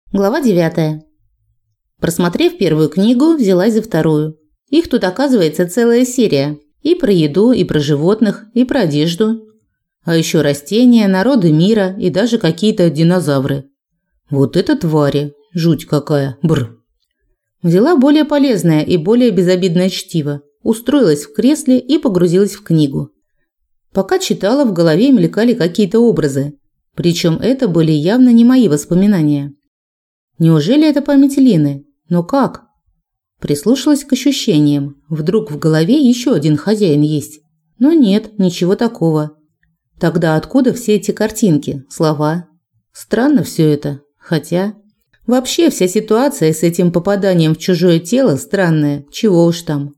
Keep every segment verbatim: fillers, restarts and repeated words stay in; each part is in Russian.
Глава девятая. Просмотрев первую книгу, взялась за вторую. Их тут, оказывается, целая серия. И про еду, и про животных, и про одежду. А еще растения, народы мира и даже какие-то динозавры. Вот это твари! Жуть какая! Бррр! Взяла более полезное и более безобидное чтиво. Устроилась в кресле и погрузилась в книгу. Пока читала, в голове мелькали какие-то образы. Причем это были явно не мои воспоминания. Неужели это память Лины? Но как? Прислушалась к ощущениям. Вдруг в голове еще один хозяин есть. Но нет, ничего такого. Тогда откуда все эти картинки, слова? Странно все это. Хотя... Вообще вся ситуация с этим попаданием в чужое тело странная. Чего уж там.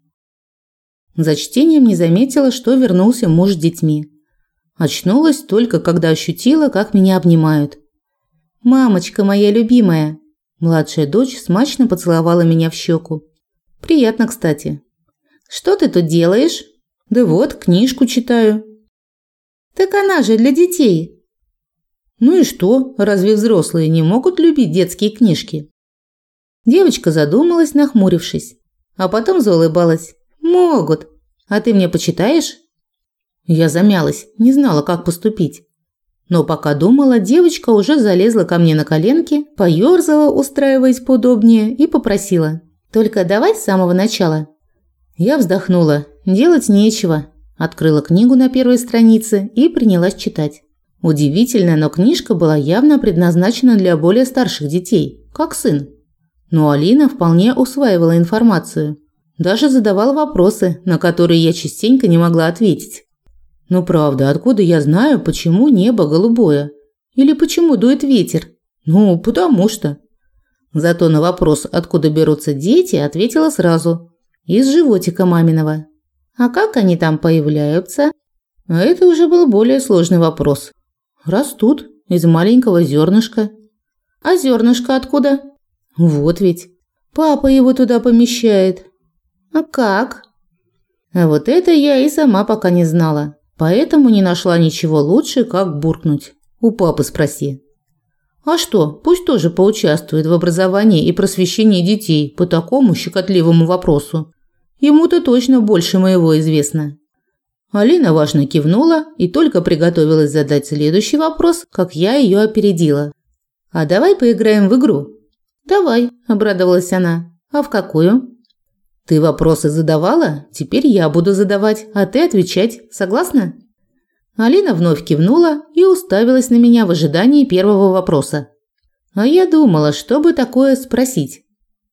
За чтением не заметила, что вернулся муж с детьми. Очнулась только, когда ощутила, как меня обнимают. «Мамочка моя любимая!» Младшая дочь смачно поцеловала меня в щеку. Приятно, кстати. «Что ты тут делаешь?» «Да вот, книжку читаю». «Так она же для детей». «Ну и что? Разве взрослые не могут любить детские книжки?» Девочка задумалась, нахмурившись. А потом заулыбалась. «Могут. А ты мне почитаешь?» Я замялась, не знала, как поступить. Но пока думала, девочка уже залезла ко мне на коленки, поёрзала, устраиваясь поудобнее, и попросила: «Только давай с самого начала». Я вздохнула. Делать нечего. Открыла книгу на первой странице и принялась читать. Удивительно, но книжка была явно предназначена для более старших детей, как сын. Но Алина вполне усваивала информацию. Даже задавала вопросы, на которые я частенько не могла ответить. Ну правда, откуда я знаю, почему небо голубое? Или почему дует ветер? Ну, потому что. Зато на вопрос, откуда берутся дети, ответила сразу. Из животика маминого. А как они там появляются? А это уже был более сложный вопрос. Растут из маленького зернышка. А зернышко откуда? Вот ведь. Папа его туда помещает. А как? А вот это я и сама пока не знала. Поэтому не нашла ничего лучше, как буркнуть. У папы спроси. А что, пусть тоже поучаствует в образовании и просвещении детей по такому щекотливому вопросу. Ему-то точно больше моего известно. Алина важно кивнула и только приготовилась задать следующий вопрос, как я ее опередила. «А давай поиграем в игру?» «Давай», – обрадовалась она. «А в какую?» «Ты вопросы задавала? Теперь я буду задавать, а ты отвечать. Согласна?» Алина вновь кивнула и уставилась на меня в ожидании первого вопроса. А я думала, что бы такое спросить.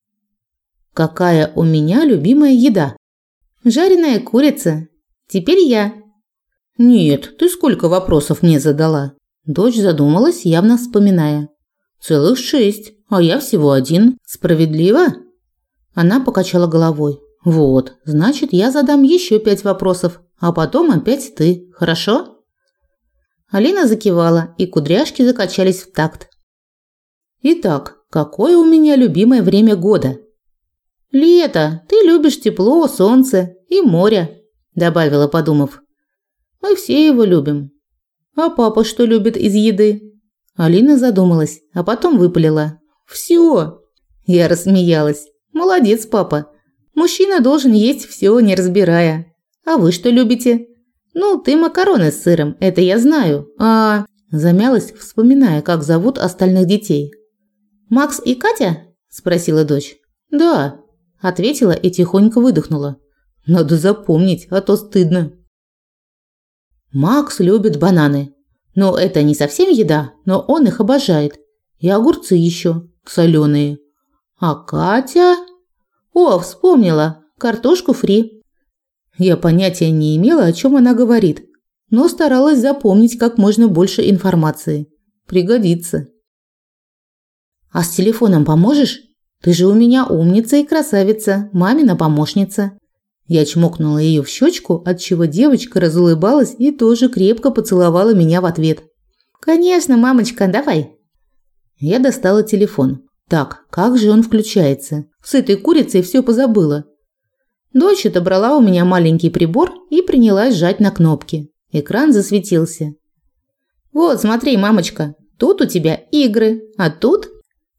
«Какая у меня любимая еда?» «Жареная курица. Теперь я». «Нет, ты сколько вопросов мне задала?» Дочь задумалась, явно вспоминая. «Целых шесть, а я всего один. Справедливо?» Она покачала головой. «Вот, значит, я задам еще пять вопросов, а потом опять ты. Хорошо?» Алина закивала, и кудряшки закачались в такт. «Итак, какое у меня любимое время года?» «Лето. Ты любишь тепло, солнце и море», – добавила, подумав. «Мы все его любим». «А папа что любит из еды?» Алина задумалась, а потом выпалила. «Все». Я рассмеялась. «Молодец, папа. Мужчина должен есть все, не разбирая. А вы что любите?» «Ну, ты макароны с сыром, это я знаю. А...» Замялась, вспоминая, как зовут остальных детей. «Макс и Катя?» – спросила дочь. «Да», – ответила и тихонько выдохнула. «Надо запомнить, а то стыдно». Макс любит бананы. Ну, это не совсем еда, но он их обожает. И огурцы еще, соленые. А Катя... О, вспомнила. Картошку фри. Я понятия не имела, о чем она говорит, но старалась запомнить как можно больше информации. Пригодится. А с телефоном поможешь? Ты же у меня умница и красавица, мамина помощница. Я чмокнула ее в щечку, отчего девочка разулыбалась и тоже крепко поцеловала меня в ответ. Конечно, мамочка, давай. Я достала телефон. Так, как же он включается? С этой курицей все позабыла. Дочь отобрала у меня маленький прибор и принялась жать на кнопки. Экран засветился. «Вот, смотри, мамочка, тут у тебя игры, а тут...»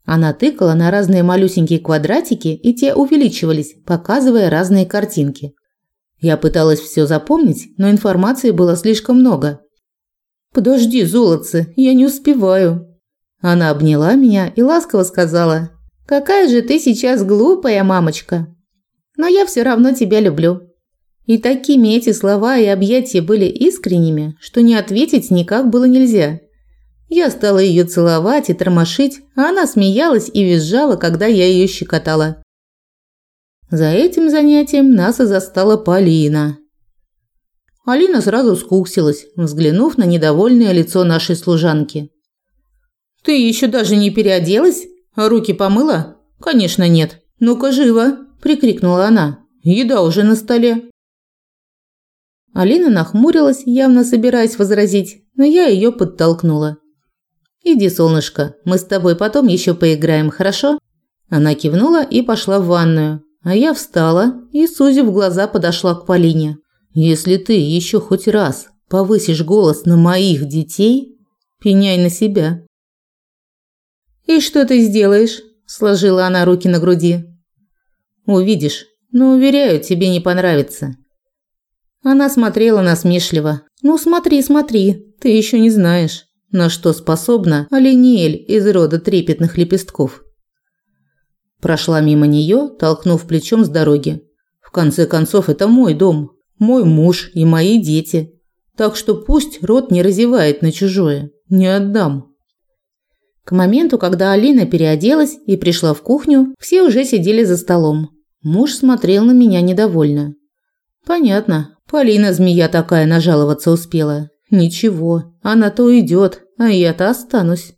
Она тыкала на разные малюсенькие квадратики, и те увеличивались, показывая разные картинки. Я пыталась все запомнить, но информации было слишком много. «Подожди, золотце, я не успеваю». Она обняла меня и ласково сказала: «Какая же ты сейчас глупая, мамочка. Но я все равно тебя люблю». И такими эти слова и объятия были искренними, что не ответить никак было нельзя. Я стала ее целовать и тормошить, а она смеялась и визжала, когда я ее щекотала. За этим занятием нас и застала Полина. Алина сразу скуксилась, взглянув на недовольное лицо нашей служанки. «Ты еще даже не переоделась? А руки помыла?» «Конечно нет. Ну-ка, живо!» – прикрикнула она. «Еда уже на столе». Алина нахмурилась, явно собираясь возразить, но я ее подтолкнула. «Иди, солнышко, мы с тобой потом еще поиграем, хорошо?» Она кивнула и пошла в ванную, а я встала и, сузив глаза, подошла к Полине. «Если ты еще хоть раз повысишь голос на моих детей, пеняй на себя». «И что ты сделаешь?» – сложила она руки на груди. «Увидишь, но, уверяю, тебе не понравится». Она смотрела насмешливо. «Ну смотри, смотри, ты еще не знаешь, на что способна Алиниэль из рода трепетных лепестков». Прошла мимо нее, толкнув плечом с дороги. «В конце концов, это мой дом, мой муж и мои дети. Так что пусть рот не разевает на чужое, не отдам». К моменту, когда Алина переоделась и пришла в кухню, все уже сидели за столом. Муж смотрел на меня недовольно. «Понятно. Полина, змея такая, нажаловаться успела. Ничего, она-то уйдет, а я-то останусь».